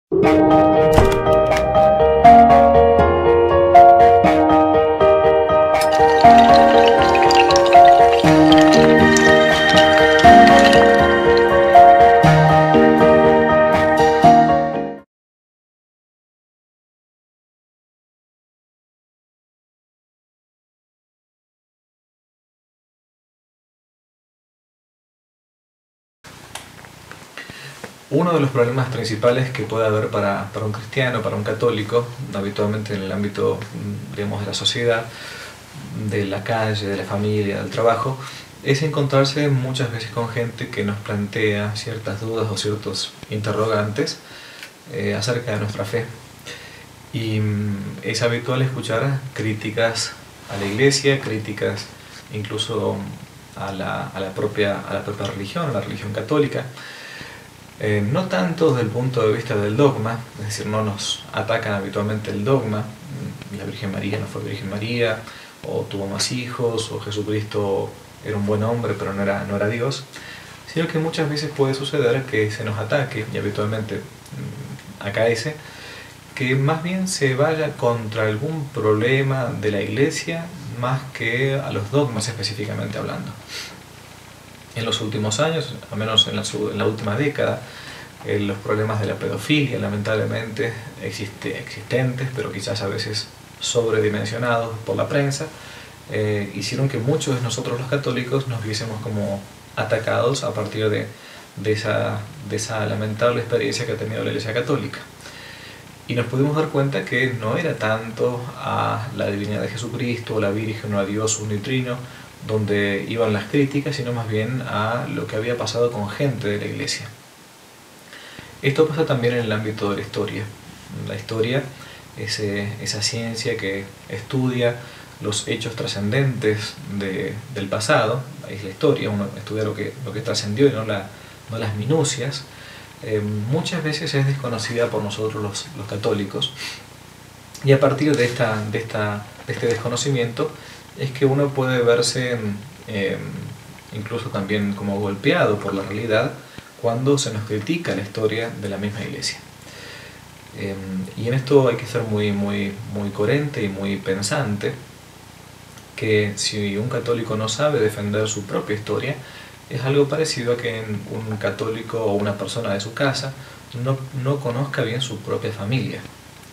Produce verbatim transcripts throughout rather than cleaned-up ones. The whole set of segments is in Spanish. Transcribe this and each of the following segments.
Uno de los problemas principales que puede haber para, para un cristiano, para un católico, habitualmente en el ámbito, digamos, de la sociedad, de la calle, de la familia, del trabajo, es encontrarse muchas veces con gente que nos plantea ciertas dudas o ciertos interrogantes eh, acerca de nuestra fe. Y es habitual escuchar críticas a la iglesia, críticas incluso a la, a la, propia, a la propia religión, a la religión católica. Eh, no tanto desde el punto de vista del dogma, es decir, no nos atacan habitualmente el dogma, la Virgen María no fue Virgen María, o tuvo más hijos, o Jesucristo era un buen hombre pero no era, no era Dios, sino que muchas veces puede suceder que se nos ataque, y habitualmente acaece, que más bien se vaya contra algún problema de la Iglesia más que a los dogmas específicamente hablando. En los últimos años, al menos en la, en la última década, eh, los problemas de la pedofilia, lamentablemente existe, existentes, pero quizás a veces sobredimensionados por la prensa, eh, hicieron que muchos de nosotros los católicos nos viésemos como atacados a partir de, de, esa, de esa lamentable experiencia que ha tenido la Iglesia Católica. Y nos pudimos dar cuenta que no era tanto a la divinidad de Jesucristo, o la Virgen, o a Dios unitrino, donde iban las críticas, sino más bien a lo que había pasado con gente de la Iglesia. Esto pasa también en el ámbito de la historia. La historia es eh, esa ciencia que estudia los hechos trascendentes de, del pasado, es la historia, uno estudia lo que, lo que trascendió y no, la, no las minucias. Eh, muchas veces es desconocida por nosotros los, los católicos, y a partir de, esta, de, esta, de este desconocimiento es que uno puede verse eh, incluso también como golpeado por la realidad cuando se nos critica la historia de la misma Iglesia. Eh, y en esto hay que ser muy, muy, muy coherente y muy pensante, que si un católico no sabe defender su propia historia, es algo parecido a que un católico o una persona de su casa no, no conozca bien su propia familia.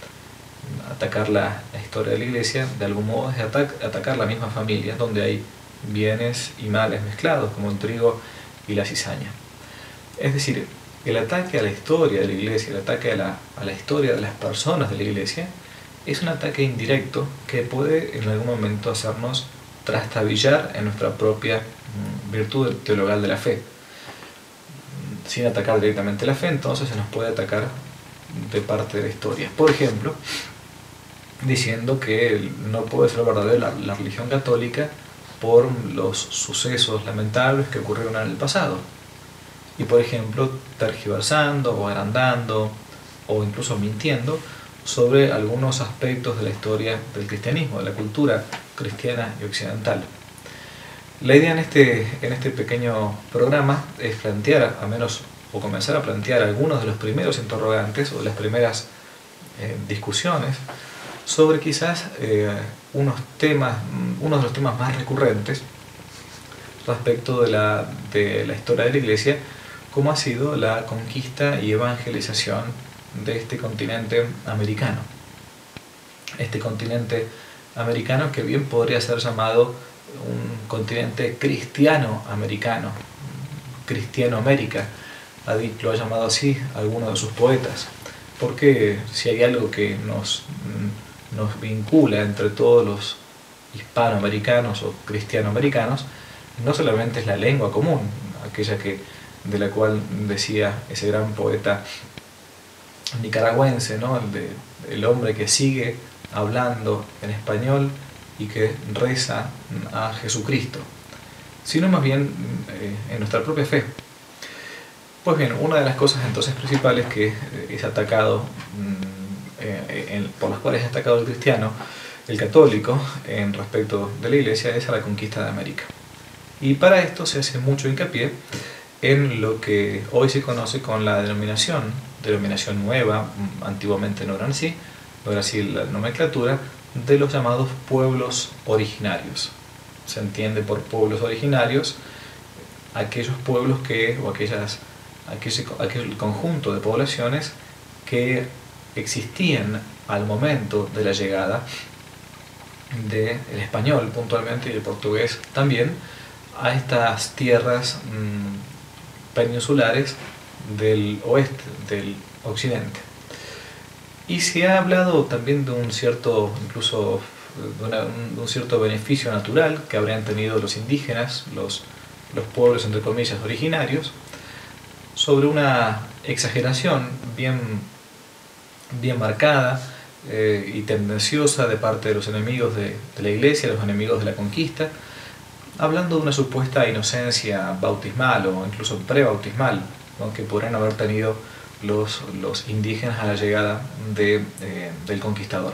Atacar la, la historia de la Iglesia de algún modo es atac, atacar la misma familia, donde hay bienes y males mezclados, como el trigo y la cizaña. Es decir, el ataque a la historia de la Iglesia, el ataque a la, a la historia de las personas de la Iglesia, es un ataque indirecto que puede en algún momento hacernos trastabillar en nuestra propia mm, virtud teologal de la fe. Sin atacar directamente la fe, entonces se nos puede atacar de parte de la historia. Por ejemplo, diciendo que no puede ser verdadera la, la religión católica por los sucesos lamentables que ocurrieron en el pasado. Y por ejemplo, tergiversando o agrandando o incluso mintiendo sobre algunos aspectos de la historia del cristianismo, de la cultura cristiana y occidental. La idea en este, en este pequeño programa es plantear, al menos, o comenzar a plantear algunos de los primeros interrogantes o de las primeras eh, discusiones sobre quizás eh, unos temas, uno de los temas más recurrentes respecto de la, de la historia de la Iglesia, como ha sido la conquista y evangelización de este continente americano. Este continente americano que bien podría ser llamado un continente cristiano-americano, Cristiano-América, lo ha llamado así alguno de sus poetas, porque si hay algo que nos, nos vincula entre todos los hispanoamericanos o cristianoamericanos, no solamente es la lengua común, aquella que, de la cual decía ese gran poeta nicaragüense, ¿no? el, de, el hombre que sigue hablando en español y que reza a Jesucristo, sino más bien eh, en nuestra propia fe. Pues bien, una de las cosas entonces principales que es atacado, eh, en, por las cuales es atacado el cristiano, el católico, en respecto de la Iglesia, es a la conquista de América. Y para esto se hace mucho hincapié en lo que hoy se conoce con la denominación denominación nueva, antiguamente no eran así, no era así la nomenclatura, de los llamados pueblos originarios. Se entiende por pueblos originarios aquellos pueblos que, o aquellas, aquel, aquel conjunto de poblaciones que existían al momento de la llegada del español puntualmente y el portugués también a estas tierras mmm, peninsulares del oeste, del occidente. Y se ha hablado también de un cierto, incluso de, una, de un cierto beneficio natural que habrían tenido los indígenas, los, los pueblos entre comillas originarios, sobre una exageración bien, bien marcada eh, y tendenciosa de parte de los enemigos de, de la Iglesia, los enemigos de la conquista, hablando de una supuesta inocencia bautismal o incluso prebautismal, ¿no?, que podrían haber tenido los, los indígenas a la llegada de, eh, del conquistador.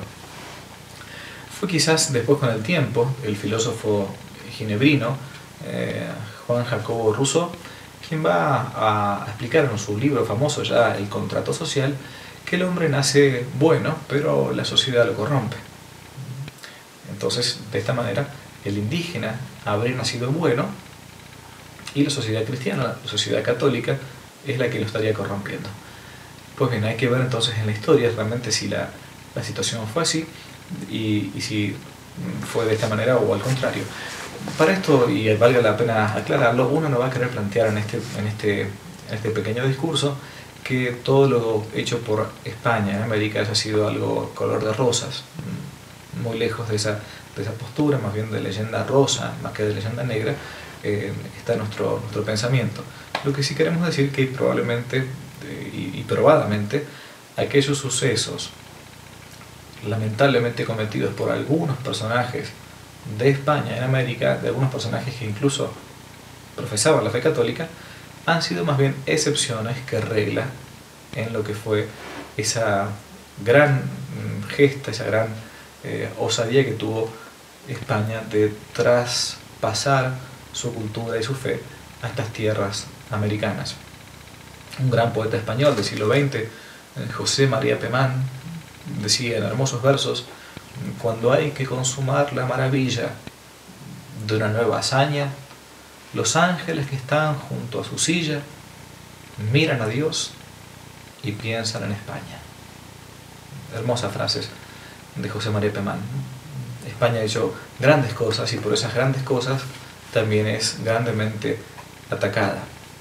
Fue quizás después, con el tiempo, el filósofo ginebrino eh, Juan Jacobo Rousseau quien va a explicar en su libro famoso ya, El contrato social, que el hombre nace bueno, pero la sociedad lo corrompe. Entonces, de esta manera, el indígena habría nacido bueno y la sociedad cristiana, la sociedad católica, es la que lo estaría corrompiendo. Pues bien, hay que ver entonces en la historia realmente si la, la situación fue así y, y si fue de esta manera o al contrario. Para esto, y valga la pena aclararlo, uno no va a querer plantear en este, en este, en este pequeño discurso que todo lo hecho por España en América haya sido algo color de rosas, muy lejos de esa, de esa postura, más bien de leyenda rosa, más que de leyenda negra, eh, está nuestro, nuestro pensamiento. Lo que sí queremos decir que probablemente eh, y, y probadamente aquellos sucesos lamentablemente cometidos por algunos personajes de España en América, de algunos personajes que incluso profesaban la fe católica, han sido más bien excepciones que regla en lo que fue esa gran gesta, esa gran eh, osadía que tuvo España de traspasar su cultura y su fe a estas tierras americanas. Un gran poeta español del siglo veinte, José María Pemán, decía en hermosos versos: cuando hay que consumar la maravilla de una nueva hazaña, los ángeles que están junto a su silla miran a Dios y piensan en España. Hermosas frases de José María Pemán. España ha hecho grandes cosas y por esas grandes cosas también es grandemente atacada.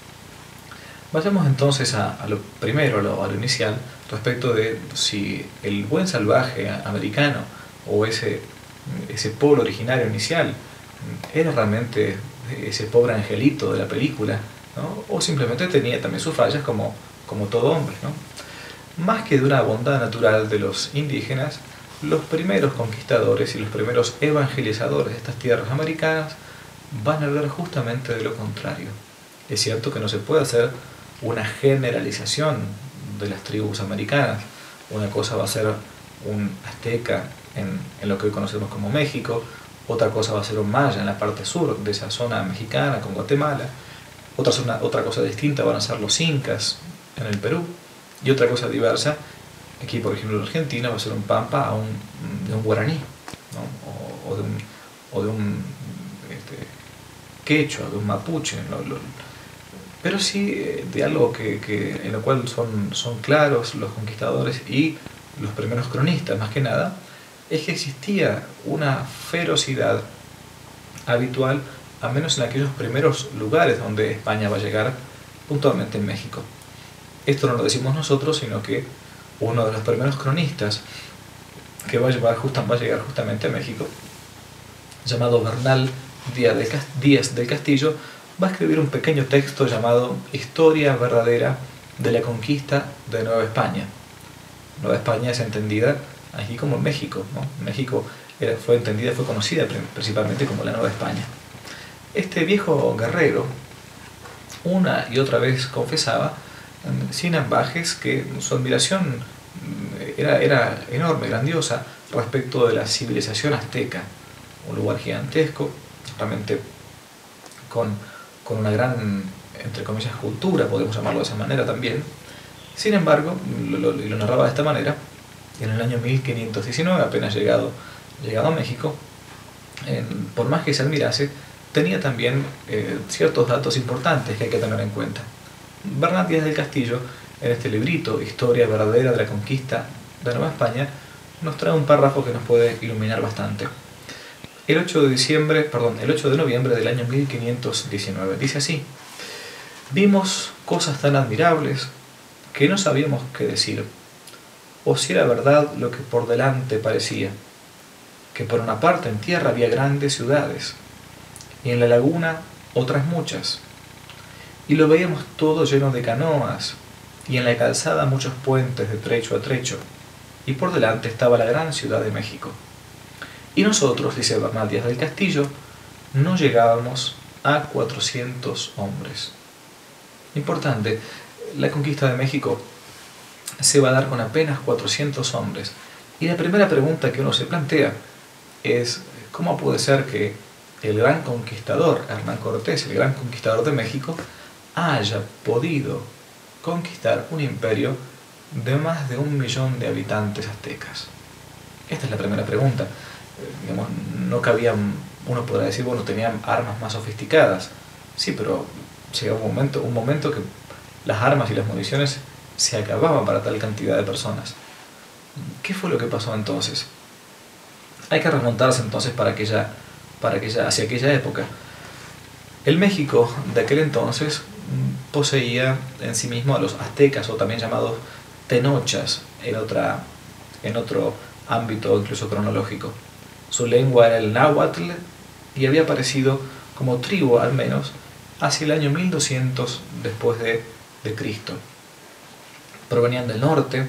Vayamos entonces a, a lo primero, a lo, a lo inicial, respecto de si el buen salvaje americano o ese, ese pueblo originario inicial era realmente ese pobre angelito de la película, ¿no?, o simplemente tenía también sus fallas como, como todo hombre, ¿no? Más que de una bondad natural de los indígenas, los primeros conquistadores y los primeros evangelizadores de estas tierras americanas van a hablar justamente de lo contrario. Es cierto que no se puede hacer una generalización de las tribus americanas. Una cosa va a ser un azteca en, en lo que hoy conocemos como México, otra cosa va a ser un maya en la parte sur de esa zona mexicana con Guatemala, otra, zona, otra cosa distinta van a ser los incas en el Perú, y otra cosa diversa, aquí por ejemplo en Argentina, va a ser un pampa a un, de un guaraní, ¿no?, o, o de un, o de un este, quechua, de un mapuche, lo, lo, pero sí de algo que, que, en lo cual son, son claros los conquistadores y los primeros cronistas, más que nada, es que existía una ferocidad habitual, al menos en aquellos primeros lugares donde España va a llegar, puntualmente en México. Esto no lo decimos nosotros, sino que uno de los primeros cronistas que va a, llevar justa, va a llegar justamente a México, llamado Bernal Díaz del Castillo, va a escribir un pequeño texto llamado Historia verdadera de la conquista de Nueva España. Nueva España es entendida aquí como México, ¿no? México era, fue entendida, fue conocida principalmente como la Nueva España. Este viejo guerrero una y otra vez confesaba, sin ambajes, que su admiración era, era enorme, grandiosa, respecto de la civilización azteca, un lugar gigantesco, realmente con, con una gran, entre comillas, cultura, podemos llamarlo de esa manera también, Sin embargo, lo, lo, lo narraba de esta manera, en el año mil quinientos diecinueve, apenas llegado, llegado a México, en, por más que se admirase, tenía también eh, ciertos datos importantes que hay que tener en cuenta. Bernat Díaz del Castillo, en este librito, Historia verdadera de la conquista de Nueva España, nos trae un párrafo que nos puede iluminar bastante. El ocho de diciembre, perdón, el ocho de noviembre del año mil quinientos diecinueve, dice así: vimos cosas tan admirables que no sabíamos qué decir, o si era verdad lo que por delante parecía, que por una parte en tierra había grandes ciudades, y en la laguna otras muchas, y lo veíamos todo lleno de canoas, y en la calzada muchos puentes de trecho a trecho, y por delante estaba la gran ciudad de México. Y nosotros, dice Bernat Díaz del Castillo, no llegábamos a cuatrocientos hombres. Importante, la conquista de México se va a dar con apenas cuatrocientos hombres. Y la primera pregunta que uno se plantea es: ¿cómo puede ser que el gran conquistador, Hernán Cortés, el gran conquistador de México, haya podido conquistar un imperio de más de un millón de habitantes aztecas? Esta es la primera pregunta. Eh, digamos, no cabían, uno podrá decir, bueno, tenían armas más sofisticadas. Sí, pero llegó un momento, un momento que las armas y las municiones se acababan para tal cantidad de personas. ¿Qué fue lo que pasó entonces? Hay que remontarse entonces para aquella, para aquella, hacia aquella época. El México de aquel entonces poseía en sí mismo a los aztecas, o también llamados tenochas, en, otra, en otro ámbito incluso cronológico. Su lengua era el náhuatl y había aparecido como tribu, al menos, hacia el año mil doscientos después de, de Cristo. Provenían del norte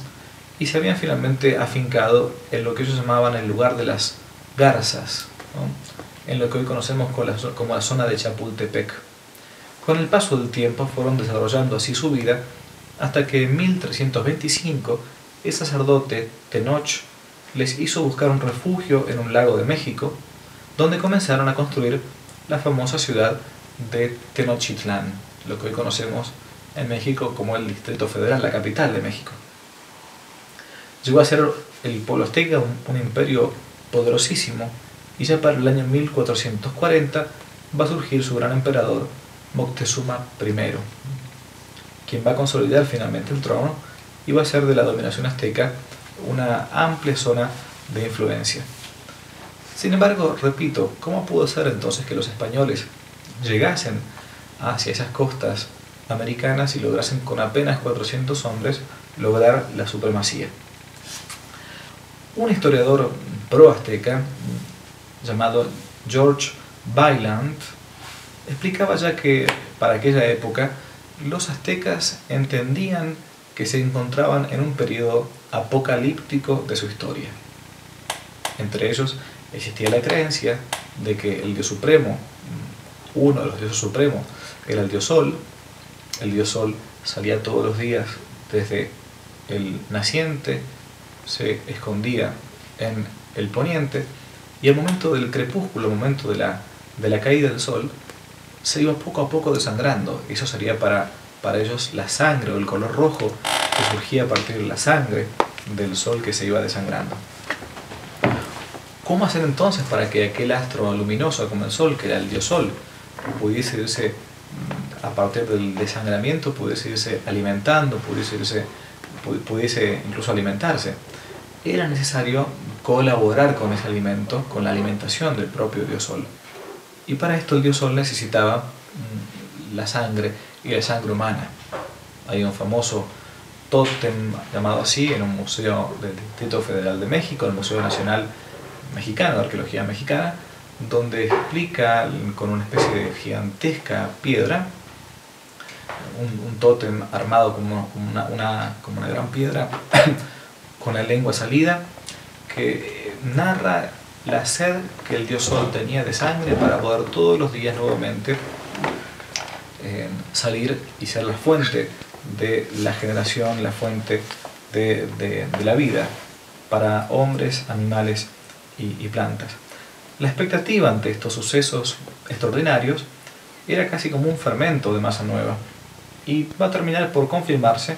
y se habían finalmente afincado en lo que ellos llamaban el lugar de las garzas, ¿no?, en lo que hoy conocemos como la, como la zona de Chapultepec. Con el paso del tiempo fueron desarrollando así su vida hasta que en mil trescientos veinticinco el sacerdote Tenoch les hizo buscar un refugio en un lago de México, donde comenzaron a construir la famosa ciudad de Tenochtitlán, lo que hoy conocemos en México como el Distrito Federal, la capital de México. Llegó a ser el pueblo azteca un, un imperio poderosísimo, y ya para el año mil cuatrocientos cuarenta va a surgir su gran emperador Moctezuma primero, quien va a consolidar finalmente el trono y va a hacer de la dominación azteca una amplia zona de influencia. Sin embargo, repito, ¿cómo pudo ser entonces que los españoles llegasen hacia esas costas americanas y lograsen con apenas cuatrocientos hombres lograr la supremacía? Un historiador pro-azteca llamado George Byland explicaba ya que para aquella época los aztecas entendían que se encontraban en un periodo apocalíptico de su historia. Entre ellos existía la creencia de que el dios supremo, uno de los dioses supremos, era el dios Sol. El dios Sol salía todos los días desde el naciente, se escondía en el poniente, y al momento del crepúsculo, al momento de la, de la caída del sol, se iba poco a poco desangrando. Eso sería para, para ellos la sangre, o el color rojo que surgía a partir de la sangre del sol que se iba desangrando. ¿Cómo hacer entonces para que aquel astro luminoso como el sol, que era el dios Sol, pudiese irse, a partir del desangramiento, pudiese irse alimentando, pudiese, irse, pudiese incluso alimentarse? Era necesario colaborar con ese alimento, con la alimentación del propio dios Sol. Y para esto el dios Sol necesitaba la sangre, y la sangre humana. Hay un famoso tótem llamado así en un museo del Distrito Federal de México, el Museo Nacional Mexicano de Arqueología Mexicana, donde explica con una especie de gigantesca piedra, un, un tótem armado como una, una, como una gran piedra, con la lengua salida, que narra la sed que el dios Sol tenía de sangre para poder todos los días nuevamente eh, salir y ser la fuente de la generación, la fuente de, de, de la vida para hombres, animales y, y plantas. La expectativa ante estos sucesos extraordinarios era casi como un fermento de masa nueva, y va a terminar por confirmarse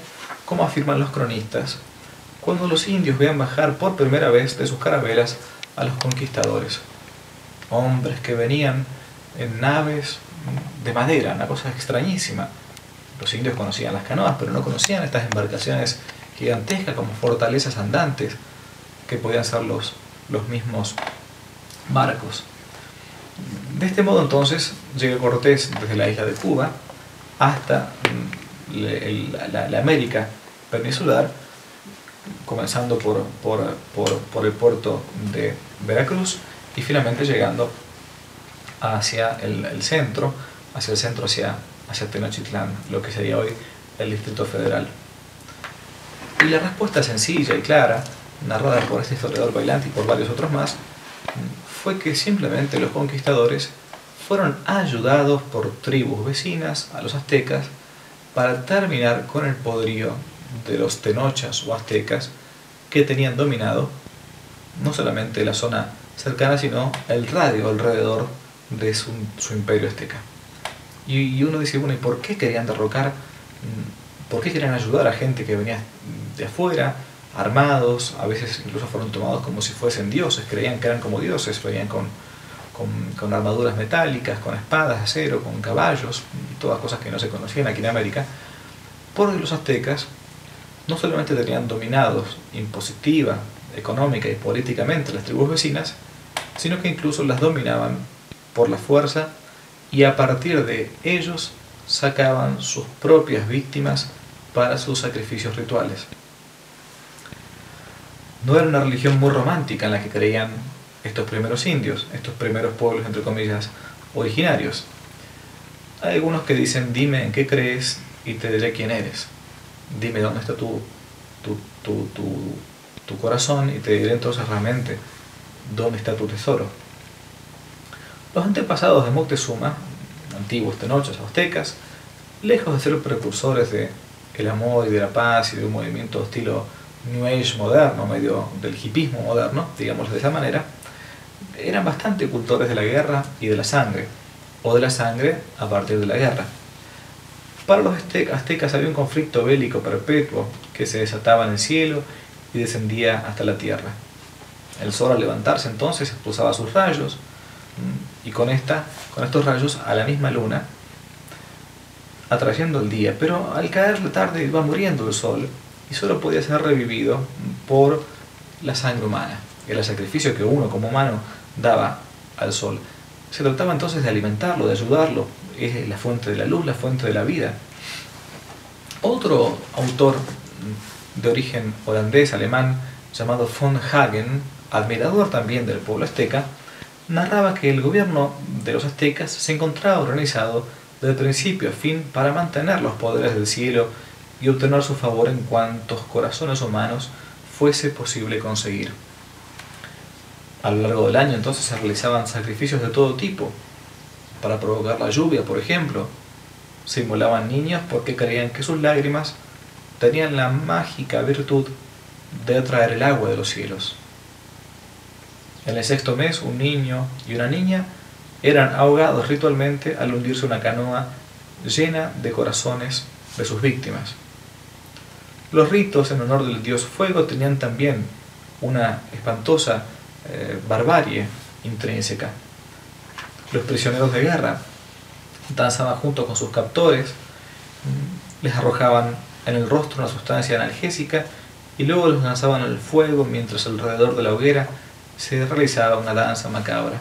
como afirman los cronistas, cuando los indios vean bajar por primera vez de sus carabelas a los conquistadores. Hombres que venían en naves de madera, una cosa extrañísima. Los indios conocían las canoas, pero no conocían estas embarcaciones gigantescas como fortalezas andantes, que podían ser los, los mismos barcos. De este modo entonces llega Cortés desde la isla de Cuba hasta la, la, la América peninsular, comenzando por, por, por, por el puerto de Veracruz y finalmente llegando hacia el, el centro, hacia el centro, hacia, hacia Tenochtitlán, lo que sería hoy el Distrito Federal. Y la respuesta sencilla y clara, narrada por este historiador bailante y por varios otros más, fue que simplemente los conquistadores fueron ayudados por tribus vecinas a los aztecas para terminar con el poderío de los tenochas o aztecas que tenían dominado no solamente la zona cercana, sino el radio alrededor de su, su imperio azteca. Y, y uno dice, bueno, ¿y por qué querían derrocar? ¿Por qué querían ayudar a gente que venía de afuera, armados? A veces incluso fueron tomados como si fuesen dioses, creían que eran como dioses, venían con, con, con armaduras metálicas, con espadas de acero, con caballos, todas cosas que no se conocían aquí en América, porque los aztecas no solamente tenían dominados impositiva, económica y políticamente las tribus vecinas, sino que incluso las dominaban por la fuerza y a partir de ellos sacaban sus propias víctimas para sus sacrificios rituales. No era una religión muy romántica en la que creían estos primeros indios, estos primeros pueblos, entre comillas, originarios. Hay algunos que dicen, dime en qué crees y te diré quién eres. Dime dónde está tu, tu, tu, tu, tu corazón y te diré entonces realmente dónde está tu tesoro. Los antepasados de Moctezuma, antiguos tenochas aztecas, lejos de ser precursores de el amor y de la paz y de un movimiento estilo New Age moderno, medio del hipismo moderno, digamos de esa manera, eran bastante cultores de la guerra y de la sangre, o de la sangre a partir de la guerra. Para los aztecas había un conflicto bélico perpetuo que se desataba en el cielo y descendía hasta la tierra. El sol al levantarse entonces expulsaba sus rayos y con, esta, con estos rayos a la misma luna, atrayendo el día, pero al caer la tarde iba muriendo el sol y solo podía ser revivido por la sangre humana, el sacrificio que uno como humano daba al sol. Se trataba entonces de alimentarlo, de ayudarlo, es la fuente de la luz, la fuente de la vida. Otro autor de origen holandés, alemán, llamado von Hagen, admirador también del pueblo azteca, narraba que el gobierno de los aztecas se encontraba organizado de principio a fin para mantener los poderes del cielo y obtener su favor en cuantos corazones humanos fuese posible conseguir. A lo largo del año entonces se realizaban sacrificios de todo tipo, para provocar la lluvia, por ejemplo. Se inmolaban niños porque creían que sus lágrimas tenían la mágica virtud de atraer el agua de los cielos. En el sexto mes, un niño y una niña eran ahogados ritualmente al hundirse una canoa llena de corazones de sus víctimas. Los ritos en honor del dios fuego tenían también una espantosa eh, barbarie intrínseca. Los prisioneros de guerra danzaban junto con sus captores, les arrojaban en el rostro una sustancia analgésica y luego los lanzaban al fuego mientras alrededor de la hoguera se realizaba una danza macabra.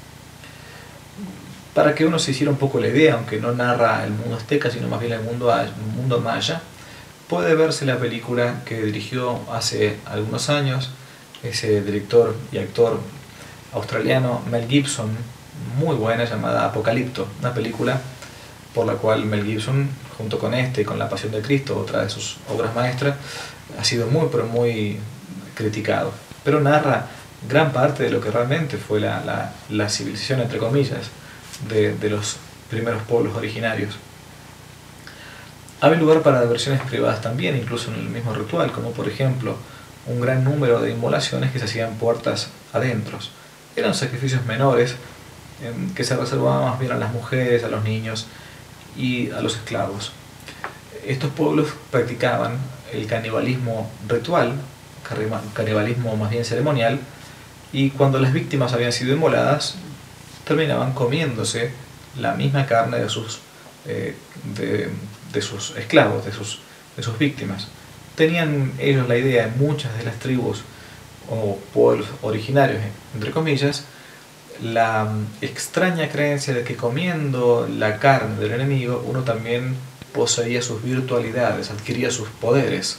Para que uno se hiciera un poco la idea, aunque no narra el mundo azteca, sino más bien el mundo, el mundo maya, puede verse la película que dirigió hace algunos años ese director y actor australiano Mel Gibson, muy buena, llamada Apocalipto, una película por la cual Mel Gibson, junto con este y con La Pasión de Cristo, otra de sus obras maestras, ha sido muy pero muy criticado, pero narra gran parte de lo que realmente fue la, la, la civilización, entre comillas, de, de los primeros pueblos originarios. Había lugar para versiones privadas también, incluso en el mismo ritual, como por ejemplo un gran número de inmolaciones que se hacían puertas adentro. Eran sacrificios menores eh, que se reservaban más bien a las mujeres, a los niños y a los esclavos. Estos pueblos practicaban el canibalismo ritual, canibalismo más bien ceremonial, y cuando las víctimas habían sido inmoladas, terminaban comiéndose la misma carne de sus, eh, de, de sus esclavos, de sus, de sus víctimas. Tenían ellos la idea, en muchas de las tribus o pueblos originarios, entre comillas, la extraña creencia de que comiendo la carne del enemigo uno también poseía sus virtualidades, adquiría sus poderes.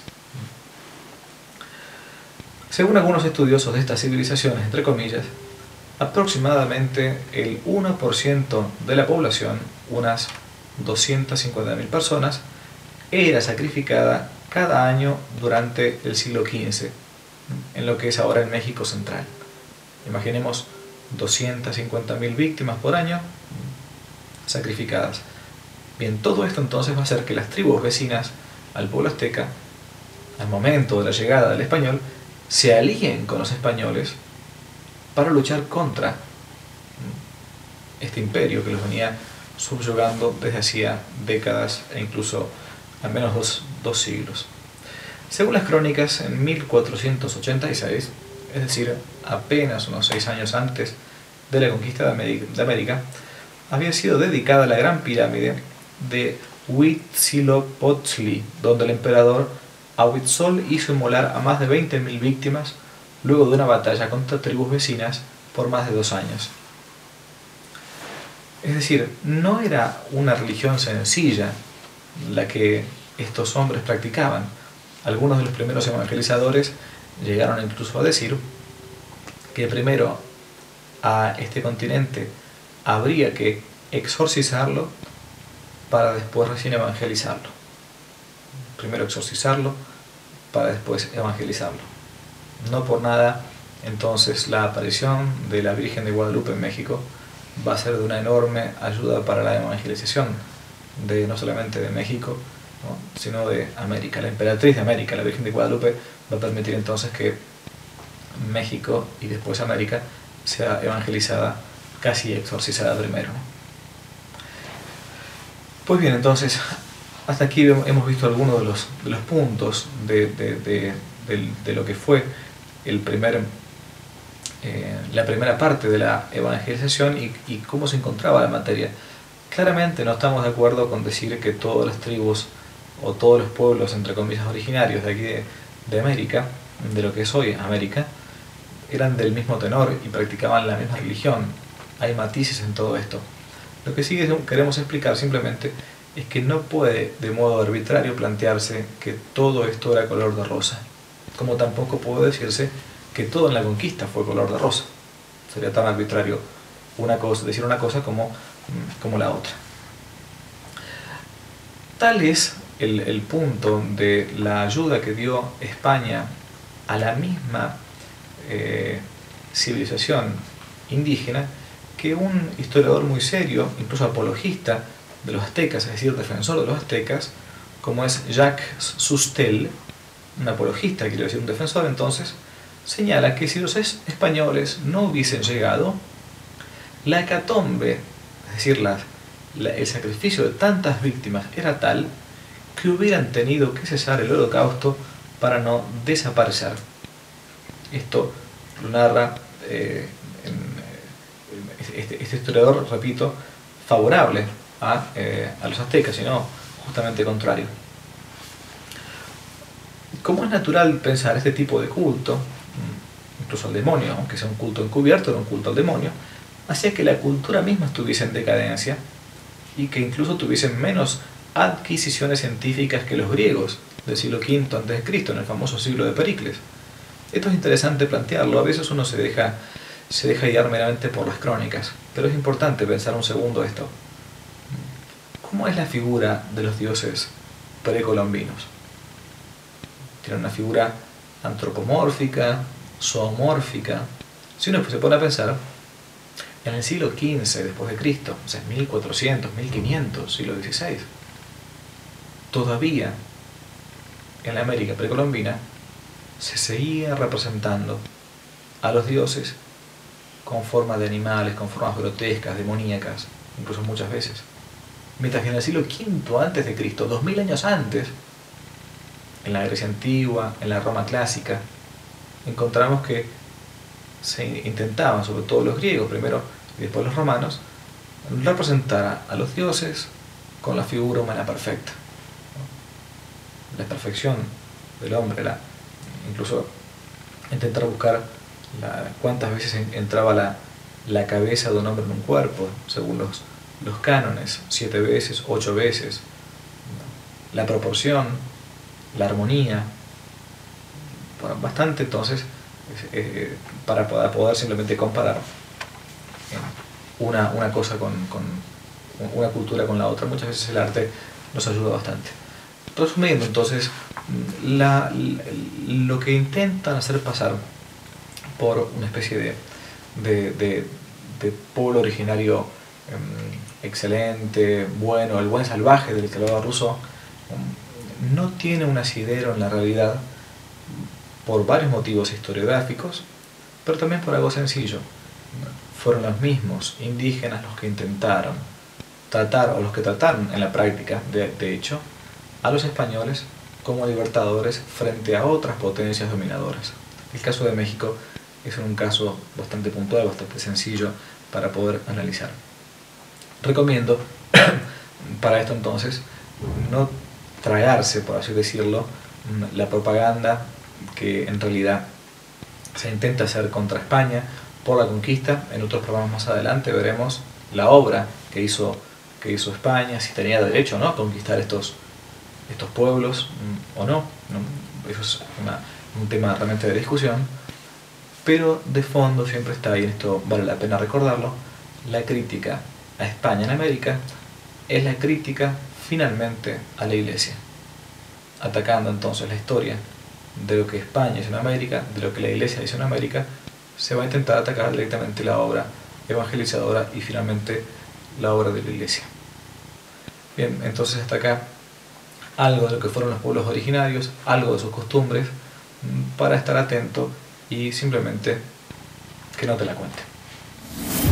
Según algunos estudiosos de estas civilizaciones, entre comillas, aproximadamente el uno por ciento de la población, unas doscientas cincuenta mil personas, era sacrificada cada año durante el siglo quince, en lo que es ahora el México central. Imaginemos doscientas cincuenta mil víctimas por año sacrificadas. Bien, todo esto entonces va a hacer que las tribus vecinas al pueblo azteca, al momento de la llegada del español, se alíen con los españoles para luchar contra este imperio que los venía subyugando desde hacía décadas e incluso al menos dos, dos siglos. Según las crónicas, en mil cuatrocientos ochenta y seis, es decir, apenas unos seis años antes de la conquista de América, de América, había sido dedicada la gran pirámide de Huitzilopochtli, donde el emperador Ahuitzol hizo inmolar a más de veinte mil víctimas luego de una batalla contra tribus vecinas por más de dos años. Es decir, no era una religión sencilla la que estos hombres practicaban. Algunos de los primeros evangelizadores llegaron incluso a decir que primero a este continente habría que exorcizarlo para después recién evangelizarlo. Primero exorcizarlo para después evangelizarlo. No por nada, entonces, la aparición de la Virgen de Guadalupe en México va a ser de una enorme ayuda para la evangelización de no solamente de México, ¿no?, sino de América. La emperatriz de América, la Virgen de Guadalupe, va a permitir entonces que México y después América sea evangelizada, casi exorcizada primero, ¿no? Pues bien, entonces, hasta aquí hemos visto algunos de los, de los puntos de, de, de, de, de lo que fue el primer, eh, la primera parte de la evangelización y, y cómo se encontraba la materia. Claramente no estamos de acuerdo con decir que todas las tribus o todos los pueblos, entre comillas, originarios de aquí de, de América, de lo que es hoy América, eran del mismo tenor y practicaban la misma religión. Hay matices en todo esto. Lo que sí queremos explicar simplemente es que no puede de modo arbitrario plantearse que todo esto era color de rosa, como tampoco puede decirse que todo en la conquista fue color de rosa. Sería tan arbitrario una cosa, decir una cosa como, como la otra. Tal es el, el punto de la ayuda que dio España a la misma eh, civilización indígena, que un historiador muy serio, incluso apologista de los aztecas, es decir, defensor de los aztecas, como es Jacques Sustel, un apologista, quiero decir un defensor, entonces, señala que si los españoles no hubiesen llegado, la hecatombe, es decir, la, la, el sacrificio de tantas víctimas era tal que hubieran tenido que cesar el holocausto para no desaparecer. Esto lo narra eh, en, este, este historiador, repito, favorable a, eh, a los aztecas, sino justamente contrario. Como es natural pensar este tipo de culto, incluso al demonio, aunque sea un culto encubierto, era un culto al demonio, hacía que la cultura misma estuviese en decadencia y que incluso tuviesen menos adquisiciones científicas que los griegos del siglo quinto antes de Cristo, en el famoso siglo de Pericles. Esto es interesante plantearlo. A veces uno se deja, se deja guiar meramente por las crónicas, pero es importante pensar un segundo esto. ¿Cómo es la figura de los dioses precolombinos? Tienen una figura antropomórfica, zoomórfica. Si uno se pone a pensar, en el siglo quince después de Cristo, o sea, mil cuatrocientos, mil quinientos, siglo dieciséis, todavía en la América precolombina se seguía representando a los dioses con forma de animales, con formas grotescas, demoníacas, incluso muchas veces. Mientras que en el siglo quinto antes de Cristo, dos mil años antes, en la Grecia antigua, en la Roma clásica, encontramos que se intentaban, sobre todo los griegos primero y después los romanos, representar a los dioses con la figura humana perfecta. La perfección del hombre, la, incluso intentar buscar la, cuántas veces entraba la, la cabeza de un hombre en un cuerpo, según los, los cánones, siete veces, ocho veces, la proporción, la armonía, bueno, bastante entonces eh, para poder, poder simplemente comparar una, una cosa con, con una cultura con la otra. Muchas veces el arte nos ayuda bastante. Resumiendo entonces, la, la, lo que intentan hacer pasar por una especie de, de, de, de pueblo originario um, excelente, bueno, el buen salvaje del que hablaba Rousseau, um, no tiene un asidero en la realidad por varios motivos historiográficos, pero también por algo sencillo. Fueron los mismos indígenas los que intentaron tratar, o los que trataron en la práctica, de, de hecho, a los españoles como libertadores frente a otras potencias dominadoras. El caso de México es un caso bastante puntual, bastante sencillo para poder analizar. Recomiendo para esto entonces no tragarse, por así decirlo, la propaganda que en realidad se intenta hacer contra España por la conquista. En otros programas más adelante veremos la obra que hizo, que hizo España, si tenía derecho o no a conquistar estos estos pueblos o no, no eso es una, un tema realmente de discusión, pero de fondo siempre está ahí, y esto vale la pena recordarlo, la crítica a España en América es la crítica finalmente a la Iglesia, atacando entonces la historia de lo que España hizo en América, de lo que la Iglesia hizo en América. Se va a intentar atacar directamente la obra evangelizadora y finalmente la obra de la Iglesia. Bien, entonces hasta acá algo de lo que fueron los pueblos originarios, algo de sus costumbres, para estar atento y simplemente que no te la cuente.